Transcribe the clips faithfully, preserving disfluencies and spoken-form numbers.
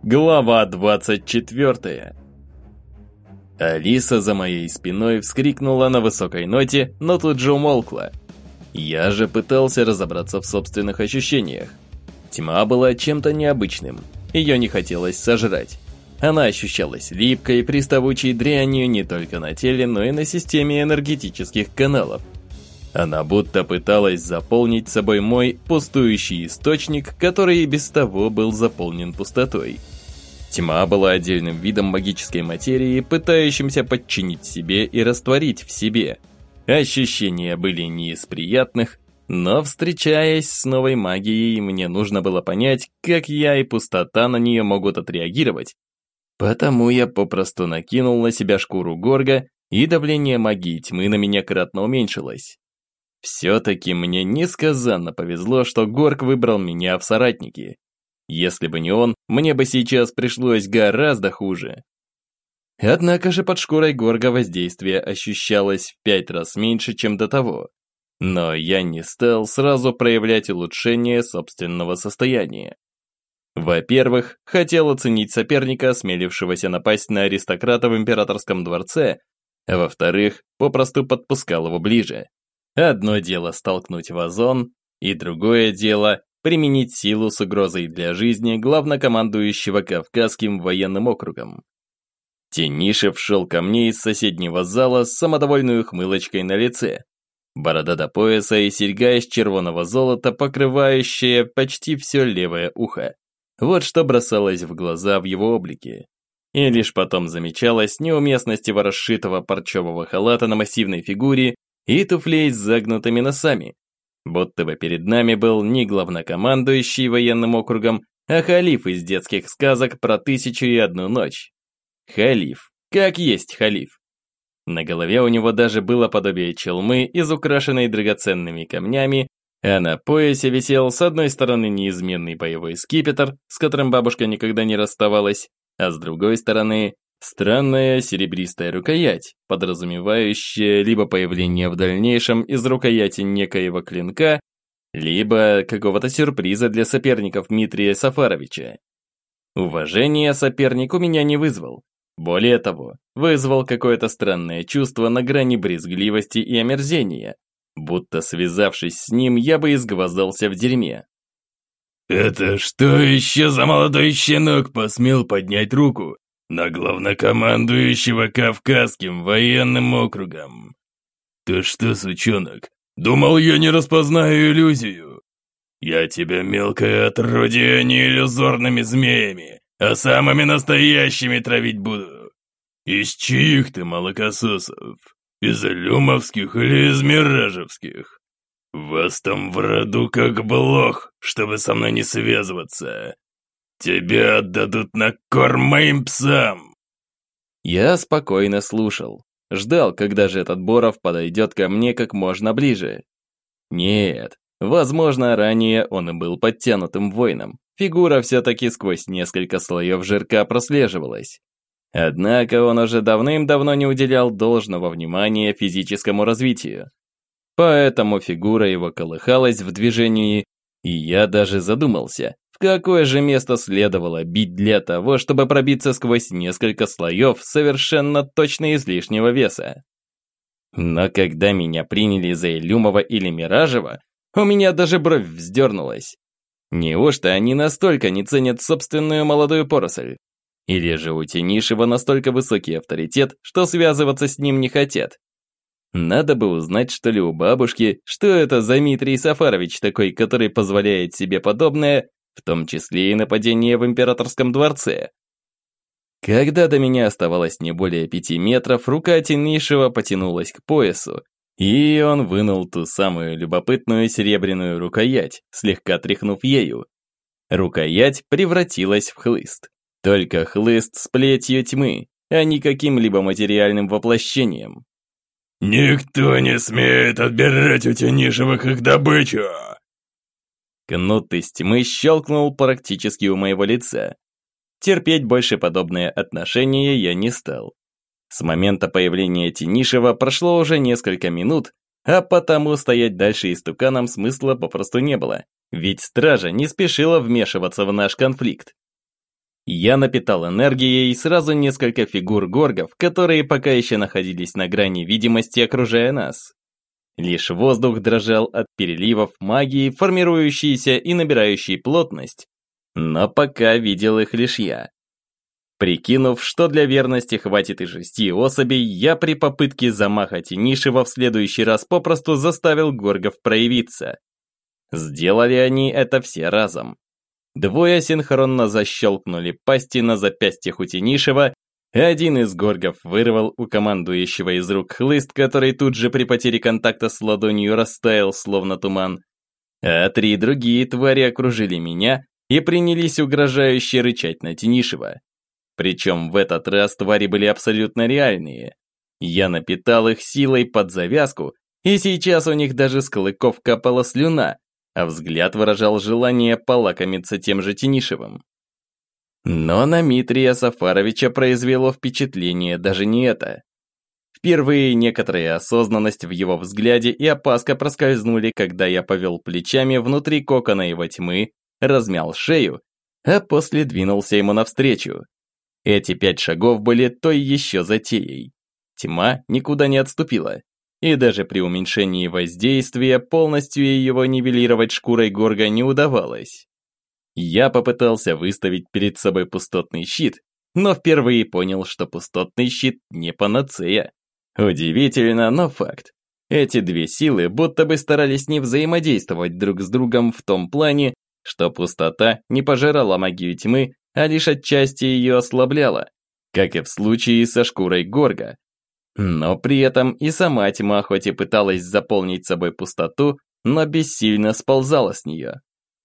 Глава двадцать четвёртая. Алиса за моей спиной вскрикнула на высокой ноте, но тут же умолкла. Я же пытался разобраться в собственных ощущениях. Тьма была чем-то необычным, ее не хотелось сожрать. Она ощущалась липкой, приставучей дрянью не только на теле, но и на системе энергетических каналов. Она будто пыталась заполнить собой мой пустующий источник, который и без того был заполнен пустотой. Тьма была отдельным видом магической материи, пытающимся подчинить себе и растворить в себе. Ощущения были не из приятных, но, встречаясь с новой магией, мне нужно было понять, как я и пустота на нее могут отреагировать. Потому я попросту накинул на себя шкуру Горга, и давление магии тьмы на меня кратно уменьшилось. Все-таки мне несказанно повезло, что Горг выбрал меня в соратники. Если бы не он, мне бы сейчас пришлось гораздо хуже. Однако же под шкурой Горга воздействие ощущалось в пять раз меньше, чем до того. Но я не стал сразу проявлять улучшение собственного состояния. Во-первых, хотел оценить соперника, осмелившегося напасть на аристократа в императорском дворце, а во-вторых, попросту подпускал его ближе. Одно дело столкнуть в озон, и другое дело применить силу с угрозой для жизни главнокомандующего Кавказским военным округом. Тенишев шел ко мне из соседнего зала с самодовольной ухмылочкой на лице. Борода до пояса и серьга из червоного золота, покрывающая почти все левое ухо. Вот что бросалось в глаза в его облике. И лишь потом замечалась неуместность его расшитого парчевого халата на массивной фигуре и туфлей с загнутыми носами. Будто бы перед нами был не главнокомандующий военным округом, а халиф из детских сказок про тысячу и одну ночь. Халиф. Как есть халиф. На голове у него даже было подобие челмы, изукрашенной драгоценными камнями, а на поясе висел с одной стороны неизменный боевой скипетр, с которым бабушка никогда не расставалась, а с другой стороны странная серебристая рукоять, подразумевающая либо появление в дальнейшем из рукояти некоего клинка, либо какого-то сюрприза для соперников Дмитрия Сафаровича. Уважение соперник у меня не вызвал. Более того, вызвал какое-то странное чувство на грани брезгливости и омерзения, будто связавшись с ним, я бы изгвоздался в дерьме. «Это что еще за молодой щенок посмел поднять руку на главнокомандующего Кавказским военным округом? Ты что, сучонок, думал, я не распознаю иллюзию? Я тебя, мелкое отродье, не иллюзорными змеями, а самыми настоящими травить буду. Из чьих ты молокососов? Из илюмовских или из миражевских? Вас там в роду как блох, чтобы со мной не связываться. Тебя отдадут на корм моим псам!» Я спокойно слушал. Ждал, когда же этот Боров подойдет ко мне как можно ближе. Нет, возможно, ранее он и был подтянутым воином. Фигура все-таки сквозь несколько слоев жирка прослеживалась. Однако он уже давным-давно не уделял должного внимания физическому развитию. Поэтому фигура его колыхалась в движении, и я даже задумался, в какое же место следовало бить для того, чтобы пробиться сквозь несколько слоев совершенно точно излишнего веса. Но когда меня приняли за Илюмова или Миражева, у меня даже бровь вздернулась. Неужто они настолько не ценят собственную молодую поросль? Или же у Тенишева настолько высокий авторитет, что связываться с ним не хотят? Надо бы узнать, что ли, у бабушки, что это за Дмитрий Сафарович такой, который позволяет себе подобное, в том числе и нападение в императорском дворце. Когда до меня оставалось не более пяти метров, рука Тенишева потянулась к поясу, и он вынул ту самую любопытную серебряную рукоять, слегка тряхнув ею. Рукоять превратилась в хлыст. Только хлыст с плетью тьмы, а не каким-либо материальным воплощением. «Никто не смеет отбирать у Тенишевых их добычу!» Кнут из тьмы щелкнул практически у моего лица. Терпеть больше подобное отношение я не стал. С момента появления Тенишева прошло уже несколько минут, а потому стоять дальше истуканом смысла попросту не было, ведь стража не спешила вмешиваться в наш конфликт. Я напитал энергией сразу несколько фигур горгов, которые пока еще находились на грани видимости, окружая нас. Лишь воздух дрожал от переливов магии, формирующейся и набирающей плотность, но пока видел их лишь я. Прикинув, что для верности хватит и шести особей, я при попытке замаха Тенишева в следующий раз попросту заставил горгов проявиться. Сделали они это все разом. Двое синхронно защелкнули пасти на запястьях у Тенишева, и один из горгов вырвал у командующего из рук хлыст, который тут же при потере контакта с ладонью растаял, словно туман. А три другие твари окружили меня и принялись угрожающе рычать на Тенишева. Причем в этот раз твари были абсолютно реальные. Я напитал их силой под завязку, и сейчас у них даже с клыков капала слюна, а взгляд выражал желание полакомиться тем же Тенишевым. Но на Митрия Сафаровича произвело впечатление даже не это. Впервые некоторая осознанность в его взгляде и опаска проскользнули, когда я повел плечами внутри кокона его тьмы, размял шею, а после двинулся ему навстречу. Эти пять шагов были той еще затеей. Тьма никуда не отступила, и даже при уменьшении воздействия полностью его нивелировать шкурой горга не удавалось. Я попытался выставить перед собой пустотный щит, но впервые понял, что пустотный щит не панацея. Удивительно, но факт. Эти две силы будто бы старались не взаимодействовать друг с другом в том плане, что пустота не пожирала магию тьмы, а лишь отчасти ее ослабляла, как и в случае со шкурой горга. Но при этом и сама тьма хоть и пыталась заполнить собой пустоту, но бессильно сползала с нее.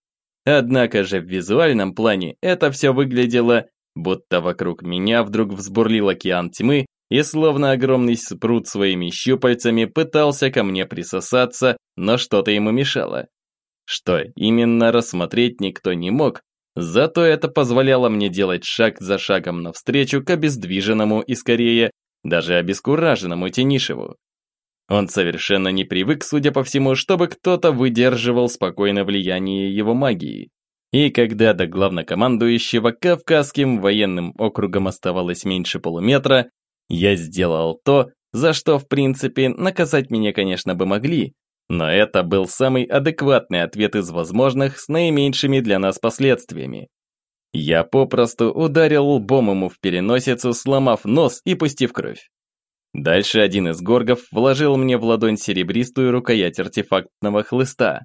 Однако же в визуальном плане это все выглядело, будто вокруг меня вдруг взбурлил океан тьмы и словно огромный спрут своими щупальцами пытался ко мне присосаться, но что-то ему мешало. Что именно, рассмотреть никто не мог, зато это позволяло мне делать шаг за шагом навстречу к обездвиженному и скорее даже обескураженному Тенишеву. Он совершенно не привык, судя по всему, чтобы кто-то выдерживал спокойно влияние его магии. И когда до главнокомандующего Кавказским военным округом оставалось меньше полуметра, я сделал то, за что, в принципе, наказать меня, конечно, бы могли, но это был самый адекватный ответ из возможных с наименьшими для нас последствиями. Я попросту ударил лбом ему в переносицу, сломав нос и пустив кровь. Дальше один из горгов вложил мне в ладонь серебристую рукоять артефактного хлыста.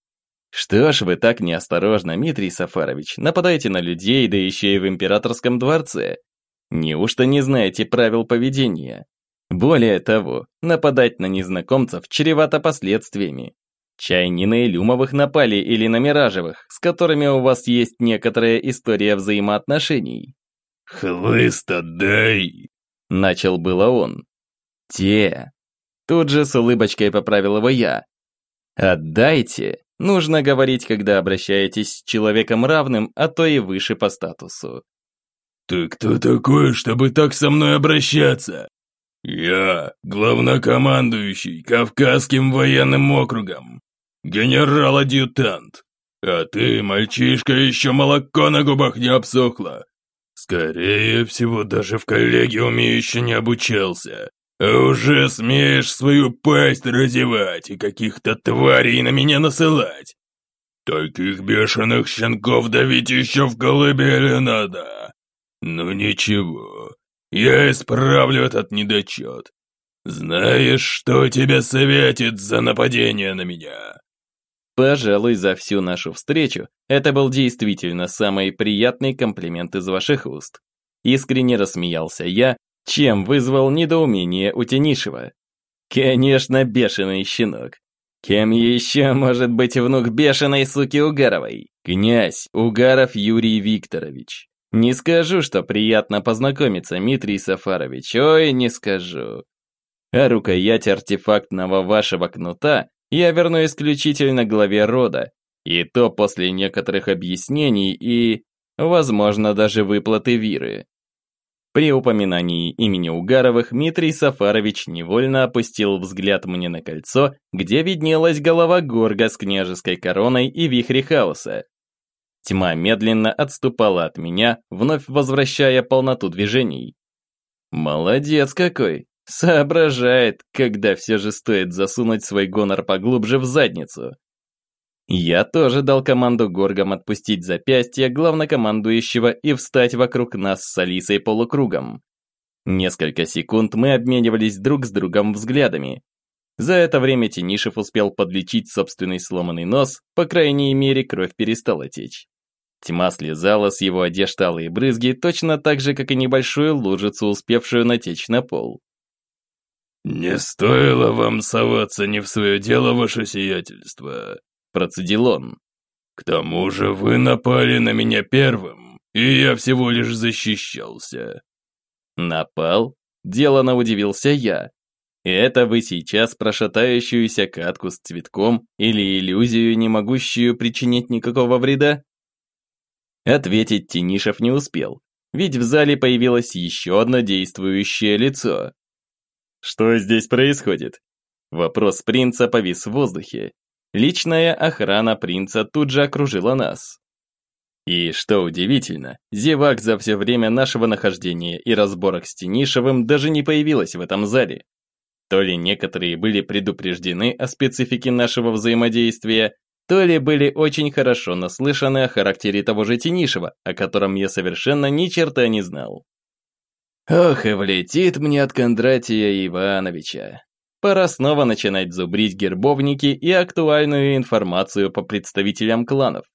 Что ж вы так неосторожно, Митрий Сафарович, нападаете на людей, да еще и в императорском дворце? Неужто не знаете правил поведения? Более того, нападать на незнакомцев чревато последствиями. Чай не на Илюмовых напали или на Миражевых, с которыми у вас есть некоторая история взаимоотношений. «Хлыст отдай!» – начал было он. «Те!» Тут же с улыбочкой поправил его я. «Отдайте!» Нужно говорить, когда обращаетесь с человеком равным, а то и выше по статусу. «Ты кто такой, чтобы так со мной обращаться? Я главнокомандующий Кавказским военным округом, генерал-адъютант, а ты, мальчишка, еще молоко на губах не обсохло. Скорее всего, даже в коллегиуме еще не обучался, а уже смеешь свою пасть разевать и каких-то тварей на меня насылать. Таких бешеных щенков давить еще в колыбели надо. Ну ничего, я исправлю этот недочет. Знаешь, что тебе светит за нападение на меня?» Пожалуй, за всю нашу встречу это был действительно самый приятный комплимент из ваших уст. Искренне рассмеялся я, чем вызвал недоумение у Тенишева. Конечно, бешеный щенок. Кем еще может быть внук бешеной суки Угаровой? Князь Угаров Юрий Викторович. Не скажу, что приятно познакомиться, Митрий Сафарович, ой, не скажу. А рукоять артефактного вашего кнута я верну исключительно главе рода, и то после некоторых объяснений и, возможно, даже выплаты виры. При упоминании имени Угаровых Митрий Сафарович невольно опустил взгляд мне на кольцо, где виднелась голова горга с княжеской короной и вихри хаоса. Тьма медленно отступала от меня, вновь возвращая полноту движений. Молодец какой! Соображает, когда все же стоит засунуть свой гонор поглубже в задницу. Я тоже дал команду горгам отпустить запястье главнокомандующего и встать вокруг нас с Алисой полукругом. Несколько секунд мы обменивались друг с другом взглядами. За это время Тенишев успел подлечить собственный сломанный нос, по крайней мере, кровь перестала течь. Тьма слезала с его одежд алые брызги, точно так же, как и небольшую лужицу, успевшую натечь на пол. «Не стоило вам соваться не в свое дело, ваше сиятельство», – процедил он. «К тому же вы напали на меня первым, и я всего лишь защищался». «Напал?» – делано удивился я. «Это вы сейчас про шатающуюся катку с цветком или иллюзию, не могущую причинить никакого вреда?» Ответить Тенишев не успел, ведь в зале появилось еще одно действующее лицо. «Что здесь происходит?» Вопрос принца повис в воздухе. Личная охрана принца тут же окружила нас. И, что удивительно, зевак за все время нашего нахождения и разборок с Тенишевым даже не появилось в этом зале. То ли некоторые были предупреждены о специфике нашего взаимодействия, то ли были очень хорошо наслышаны о характере того же Тенишева, о котором я совершенно ни черта не знал. Ох, и влетит мне от Кондратия Ивановича. Пора снова начинать зубрить гербовники и актуальную информацию по представителям кланов.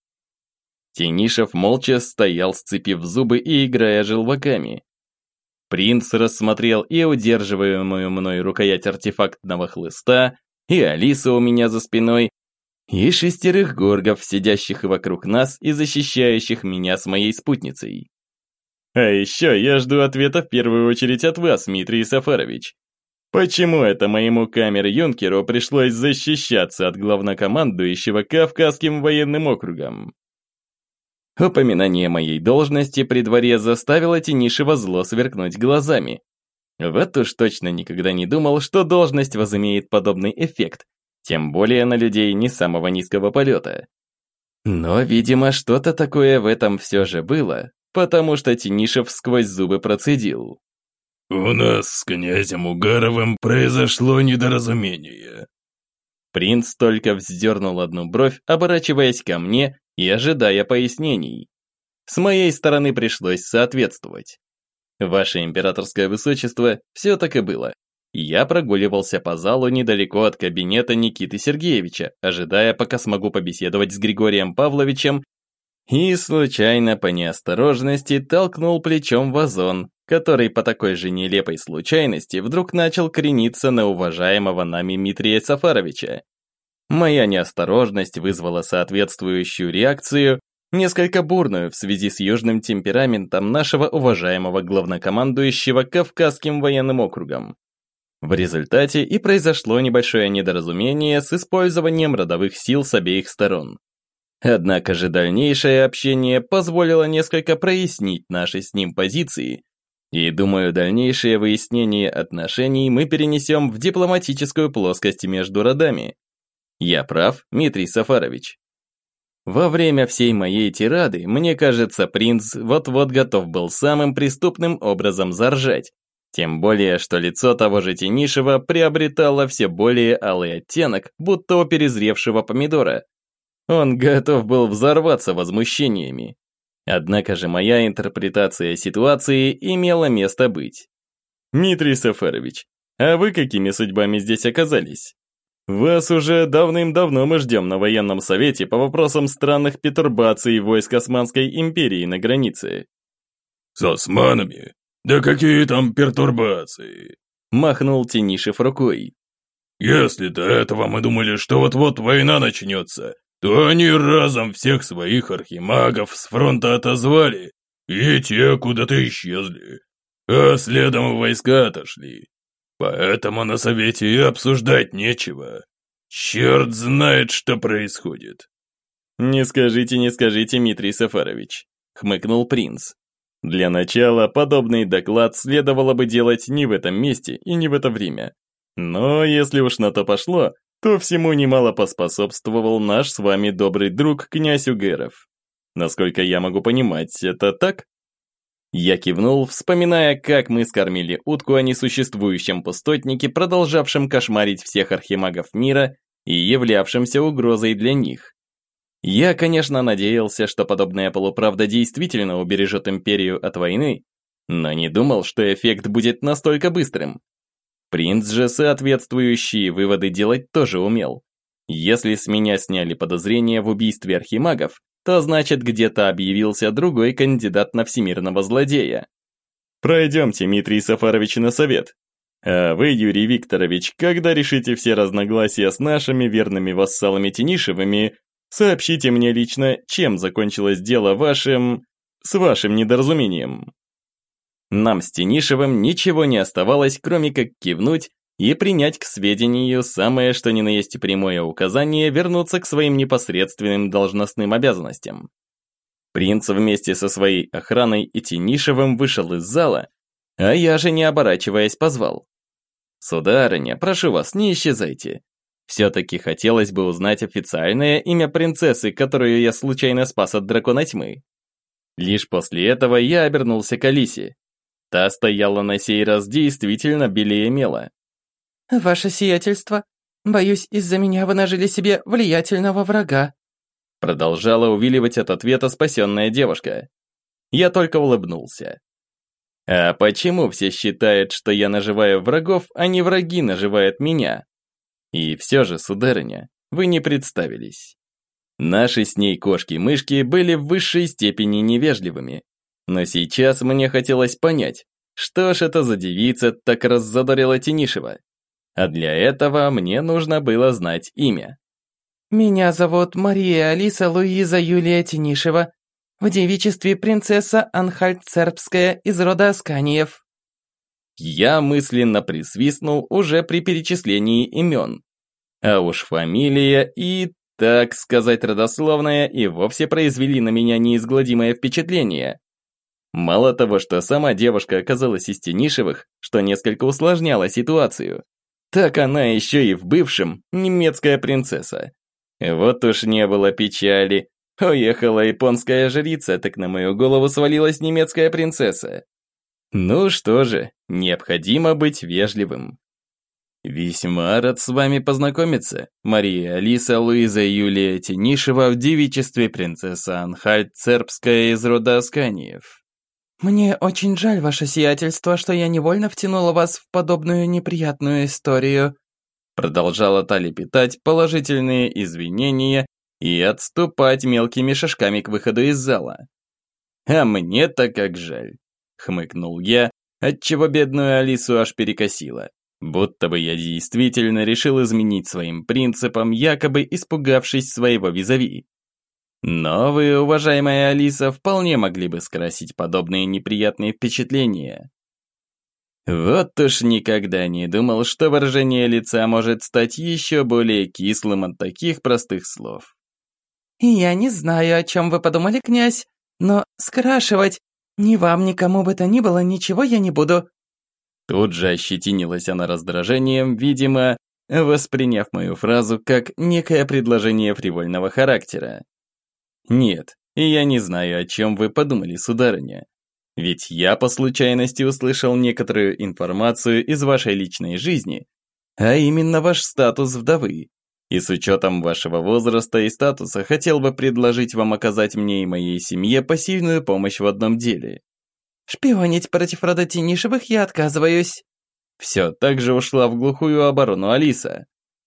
Тенишев молча стоял, сцепив зубы и играя желваками. Принц рассмотрел и удерживаемую мной рукоять артефактного хлыста, и Алису у меня за спиной, и шестерых горгов, сидящих вокруг нас и защищающих меня с моей спутницей. А еще я жду ответа в первую очередь от вас, Дмитрий Сафарович. Почему это моему камер-юнкеру пришлось защищаться от главнокомандующего Кавказским военным округом? Упоминание моей должности при дворе заставило Тенишева зло сверкнуть глазами. Вот уж точно никогда не думал, что должность возымеет подобный эффект, тем более на людей не самого низкого полета. Но, видимо, что-то такое в этом все же было, потому что Тенишев сквозь зубы процедил. «У нас с князем Угаровым произошло недоразумение». Принц только вздернул одну бровь, оборачиваясь ко мне и ожидая пояснений. С моей стороны пришлось соответствовать. Ваше императорское высочество, все так и было. Я прогуливался по залу недалеко от кабинета Никиты Сергеевича, ожидая, пока смогу побеседовать с Григорием Павловичем, и случайно по неосторожности толкнул плечом вазон, который по такой же нелепой случайности вдруг начал крениться на уважаемого нами Дмитрия Сафаровича. Моя неосторожность вызвала соответствующую реакцию, несколько бурную в связи с южным темпераментом нашего уважаемого главнокомандующего Кавказским военным округом. В результате и произошло небольшое недоразумение с использованием родовых сил с обеих сторон. Однако же дальнейшее общение позволило несколько прояснить наши с ним позиции, и, думаю, дальнейшее выяснение отношений мы перенесем в дипломатическую плоскость между родами. Я прав, Дмитрий Сафарович? Во время всей моей тирады, мне кажется, принц вот-вот готов был самым преступным образом заржать. Тем более, что лицо того же Тенишева приобретало все более алый оттенок, будто у перезревшего помидора. Он готов был взорваться возмущениями. Однако же моя интерпретация ситуации имела место быть. Дмитрий Сафарович, а вы какими судьбами здесь оказались? Вас уже давным-давно мы ждем на военном совете по вопросам странных пертурбаций войск Османской империи на границе. «С османами? Да какие там пертурбации?» Махнул Тенишев рукой. «Если до этого мы думали, что вот-вот война начнется, то они разом всех своих архимагов с фронта отозвали, и те куда-то исчезли, а следом войска отошли. Поэтому на совете и обсуждать нечего. Черт знает, что происходит». «Не скажите, не скажите, Дмитрий Сафарович», — хмыкнул принц. «Для начала подобный доклад следовало бы делать не в этом месте и не в это время. Но если уж на то пошло, то всему немало поспособствовал наш с вами добрый друг князь Угеров. Насколько я могу понимать, это так? Я кивнул, вспоминая, как мы скормили утку о несуществующем пустотнике, продолжавшем кошмарить всех архимагов мира и являвшимся угрозой для них. Я, конечно, надеялся, что подобная полуправда действительно убережет империю от войны, но не думал, что эффект будет настолько быстрым. Принц же соответствующие выводы делать тоже умел. Если с меня сняли подозрения в убийстве архимагов, то значит где-то объявился другой кандидат на всемирного злодея. Пройдемте, Дмитрий Сафарович, на совет. А вы, Юрий Викторович, когда решите все разногласия с нашими верными вассалами Тенишевыми, сообщите мне лично, чем закончилось дело вашим... с вашим недоразумением. Нам с Тенишевым ничего не оставалось, кроме как кивнуть и принять к сведению самое что ни на есть прямое указание вернуться к своим непосредственным должностным обязанностям. Принц вместе со своей охраной и Тенишевым вышел из зала, а я же, не оборачиваясь, позвал. «Сударыня, прошу вас, не исчезайте. Все-таки хотелось бы узнать официальное имя принцессы, которую я случайно спас от дракона тьмы». Лишь после этого я обернулся к Алисе. Та стояла на сей раз действительно белее мела. «Ваше сиятельство, боюсь, из-за меня вы нажили себе влиятельного врага», продолжала увиливать от ответа спасенная девушка. Я только улыбнулся. А почему все считают, что я наживаю врагов, а не враги наживают меня? И все же, сударыня, вы не представились. Наши с ней кошки-мышки были в высшей степени невежливыми. Но сейчас мне хотелось понять, что ж это за девица так раззадорила Тенишева. А для этого мне нужно было знать имя. «Меня зовут Мария Алиса Луиза Юлия Тенишева, в девичестве принцесса Анхальт-Цербская из рода Асканиев». Я мысленно присвистнул уже при перечислении имен. А уж фамилия и, так сказать, родословная и вовсе произвели на меня неизгладимое впечатление. Мало того, что сама девушка оказалась из Тенишевых, что несколько усложняло ситуацию, так она еще и в бывшем немецкая принцесса. Вот уж не было печали. Уехала японская жрица, так на мою голову свалилась немецкая принцесса. Ну что же, необходимо быть вежливым. Весьма рад с вами познакомиться, Мария Алиса Луиза Юлия Тенишева в девичестве принцесса Анхальт-Цербская из рода Асканиев. «Мне очень жаль, ваше сиятельство, что я невольно втянула вас в подобную неприятную историю», продолжала та лепетать положительные извинения и отступать мелкими шажками к выходу из зала. «А мне-то как жаль», — хмыкнул я, отчего бедную Алису аж перекосило. Будто бы я действительно решил изменить своим принципам, якобы испугавшись своего визави. Но вы, уважаемая Алиса, вполне могли бы скрасить подобные неприятные впечатления. Вот уж никогда не думал, что выражение лица может стать еще более кислым от таких простых слов. «Я не знаю, о чем вы подумали, князь, но скрашивать ни вам, никому бы то ни было, ничего я не буду». Тут же ощетинилась она раздражением, видимо, восприняв мою фразу как некое предложение фривольного характера. «Нет, я не знаю, о чем вы подумали, сударыня. Ведь я по случайности услышал некоторую информацию из вашей личной жизни, а именно ваш статус вдовы. И с учетом вашего возраста и статуса хотел бы предложить вам оказать мне и моей семье посильную помощь в одном деле». «Шпионить против рода Тенишевых я отказываюсь». Все так же ушла в глухую оборону Алиса.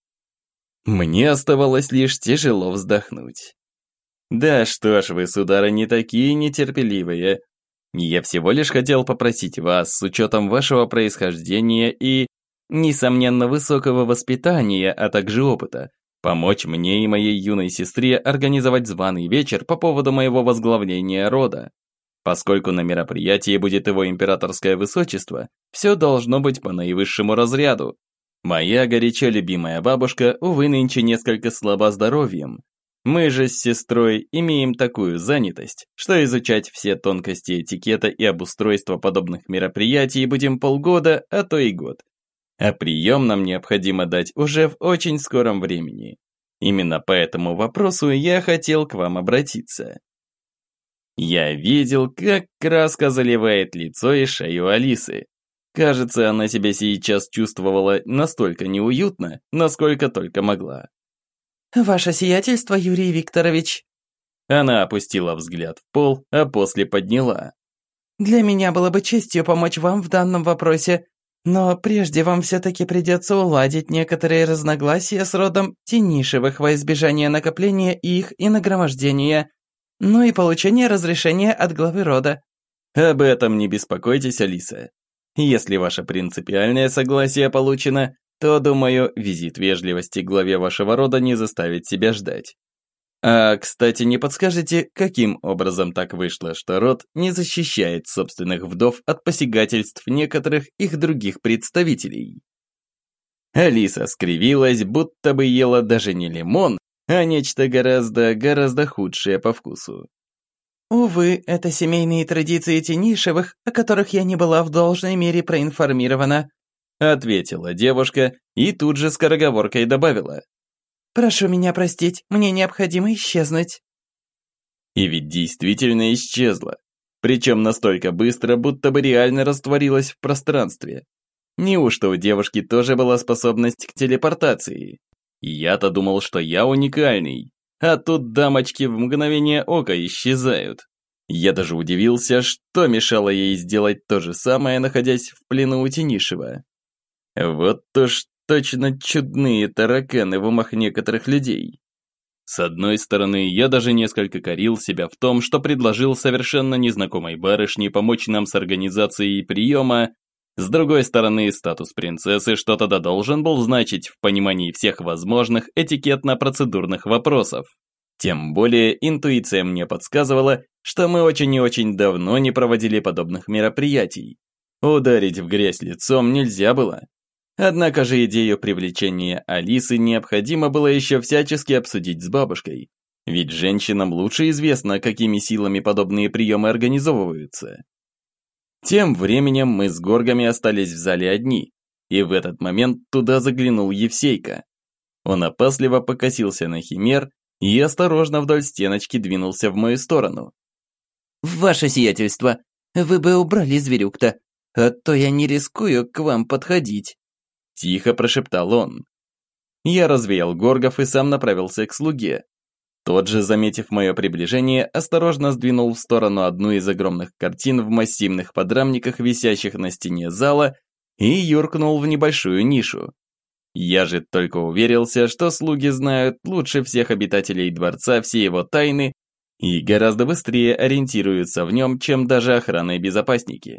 Мне оставалось лишь тяжело вздохнуть. «Да что ж вы, сударыня, такие нетерпеливые. Я всего лишь хотел попросить вас, с учетом вашего происхождения и, несомненно, высокого воспитания, а также опыта, помочь мне и моей юной сестре организовать званый вечер по поводу моего возглавления рода. Поскольку на мероприятии будет его императорское высочество, все должно быть по наивысшему разряду. Моя горячо любимая бабушка, увы, нынче несколько слаба здоровьем. Мы же с сестрой имеем такую занятость, что изучать все тонкости этикета и обустройства подобных мероприятий будем полгода, а то и год. А прием нам необходимо дать уже в очень скором времени. Именно по этому вопросу я хотел к вам обратиться. Я видел, как краска заливает лицо и шею Алисы. Кажется, она себя сейчас чувствовала настолько неуютно, насколько только могла. «Ваше сиятельство, Юрий Викторович!» Она опустила взгляд в пол, а после подняла. «Для меня было бы честью помочь вам в данном вопросе, но прежде вам все-таки придется уладить некоторые разногласия с родом Тенишевых во избежание накопления их и нагромождения, ну и получения разрешения от главы рода». Об этом не беспокойтесь, Алиса. Если ваше принципиальное согласие получено, то, думаю, визит вежливости к главе вашего рода не заставит себя ждать. А, кстати, не подскажете, каким образом так вышло, что род не защищает собственных вдов от посягательств некоторых их других представителей? Алиса скривилась, будто бы ела даже не лимон, а нечто гораздо-гораздо худшее по вкусу. «Увы, это семейные традиции Тенишевых, о которых я не была в должной мере проинформирована», ответила девушка и тут же скороговоркой добавила. «Прошу меня простить, мне необходимо исчезнуть». И ведь действительно исчезла. Причем настолько быстро, будто бы реально растворилась в пространстве. Неужто у девушки тоже была способность к телепортации? Я-то думал, что я уникальный. А тут дамочки в мгновение ока исчезают. Я даже удивился, что мешало ей сделать то же самое, находясь в плену у Тенишева. Вот уж точно чудные тараканы в умах некоторых людей. С одной стороны, я даже несколько корил себя в том, что предложил совершенно незнакомой барышне помочь нам с организацией приема. С другой стороны, статус принцессы что-то да должен был значить в понимании всех возможных этикетно-процедурных вопросов. Тем более, интуиция мне подсказывала, что мы очень и очень давно не проводили подобных мероприятий. Ударить в грязь лицом нельзя было. Однако же идею привлечения Алисы необходимо было еще всячески обсудить с бабушкой. Ведь женщинам лучше известно, какими силами подобные приемы организовываются. Тем временем мы с горгами остались в зале одни, и в этот момент туда заглянул Евсейка. Он опасливо покосился на химер и осторожно вдоль стеночки двинулся в мою сторону. «Ваше сиятельство, вы бы убрали зверюк-то, а то я не рискую к вам подходить». Тихо прошептал он. Я развеял горгов и сам направился к слуге. Тот же, заметив мое приближение, осторожно сдвинул в сторону одну из огромных картин в массивных подрамниках, висящих на стене зала, и юркнул в небольшую нишу. Я же только уверился, что слуги знают лучше всех обитателей дворца все его тайны и гораздо быстрее ориентируются в нем, чем даже охрана и безопасники.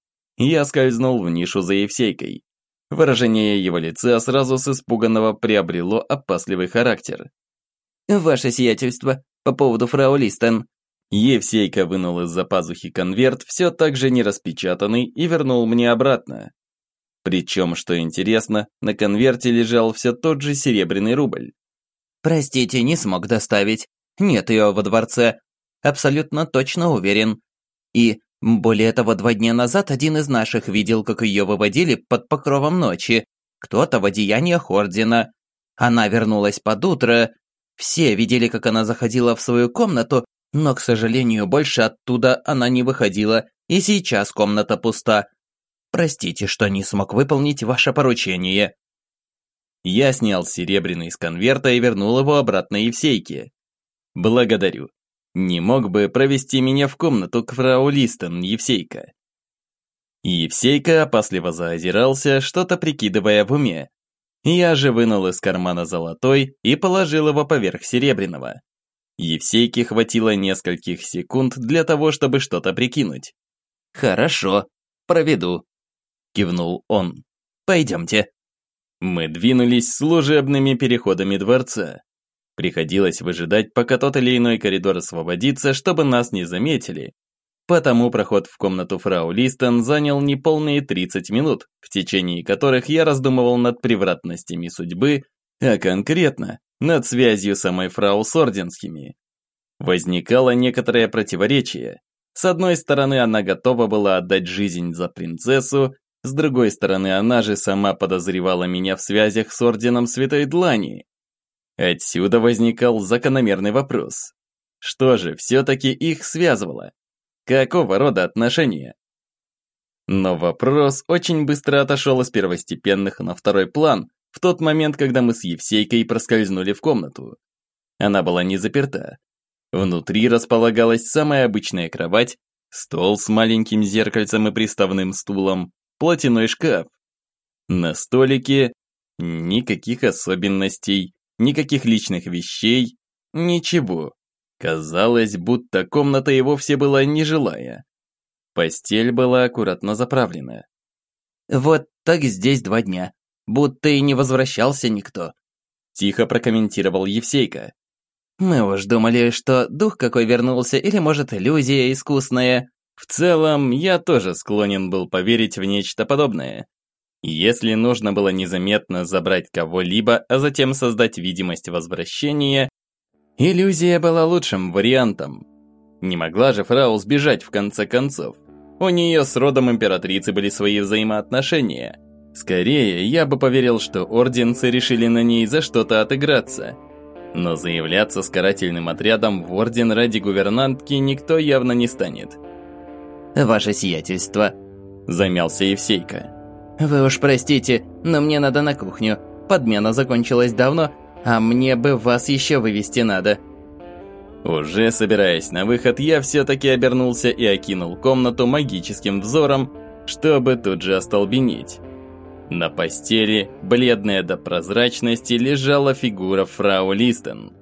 Я скользнул в нишу за Евсейкой. Выражение его лица сразу с испуганного приобрело опасливый характер. «Ваше сиятельство, по поводу фрау Листен». Евсейка вынул из-за пазухи конверт, все так же не распечатанный, и вернул мне обратно. Причем, что интересно, на конверте лежал все тот же серебряный рубль. «Простите, не смог доставить. Нет ее во дворце. Абсолютно точно уверен. И, более того, два дня назад один из наших видел, как ее выводили под покровом ночи. Кто-то в одеяниях ордена. Она вернулась под утро. Все видели, как она заходила в свою комнату, но, к сожалению, больше оттуда она не выходила, и сейчас комната пуста. Простите, что не смог выполнить ваше поручение». Я снял серебряный с конверта и вернул его обратно Евсейке. «Благодарю. Не мог бы провести меня в комнату к фрау Листен, Евсейка?» Евсейка опасливо заозирался, что-то прикидывая в уме. Я же вынул из кармана золотой и положил его поверх серебряного. Евсейке хватило нескольких секунд для того, чтобы что-то прикинуть. «Хорошо, проведу», – кивнул он. «Пойдемте». Мы двинулись служебными переходами дворца. Приходилось выжидать, пока тот или иной коридор освободится, чтобы нас не заметили. Потому проход в комнату фрау Листен занял неполные тридцать минут, в течение которых я раздумывал над превратностями судьбы, а конкретно над связью самой фрау с орденскими. Возникало некоторое противоречие. С одной стороны, она готова была отдать жизнь за принцессу, с другой стороны, она же сама подозревала меня в связях с орденом Святой Длани. Отсюда возникал закономерный вопрос. Что же все-таки их связывало? Какого рода отношения? Но вопрос очень быстро отошел из первостепенных на второй план, в тот момент, когда мы с Евсейкой проскользнули в комнату. Она была не заперта. Внутри располагалась самая обычная кровать, стол с маленьким зеркальцем и приставным стулом, платяной шкаф. На столике никаких особенностей, никаких личных вещей, ничего. Казалось, будто комната и вовсе была нежилая. Постель была аккуратно заправлена. «Вот так здесь два дня. Будто и не возвращался никто», – тихо прокомментировал Евсейка. «Мы уж думали, что дух какой вернулся, или, может, иллюзия искусная». В целом, я тоже склонен был поверить в нечто подобное. Если нужно было незаметно забрать кого-либо, а затем создать видимость возвращения, иллюзия была лучшим вариантом. Не могла же фрау сбежать в конце концов. У нее с родом императрицы были свои взаимоотношения. Скорее, я бы поверил, что орденцы решили на ней за что-то отыграться. Но заявляться с карательным отрядом в орден ради гувернантки никто явно не станет. «Ваше сиятельство», – замялся Евсейка. «Вы уж простите, но мне надо на кухню. Подмена закончилась давно, а мне бы вас еще вывести надо». Уже собираясь на выход, я все-таки обернулся и окинул комнату магическим взором, чтобы тут же остолбенеть. На постели, бледная до прозрачности, лежала фигура фрау Листен.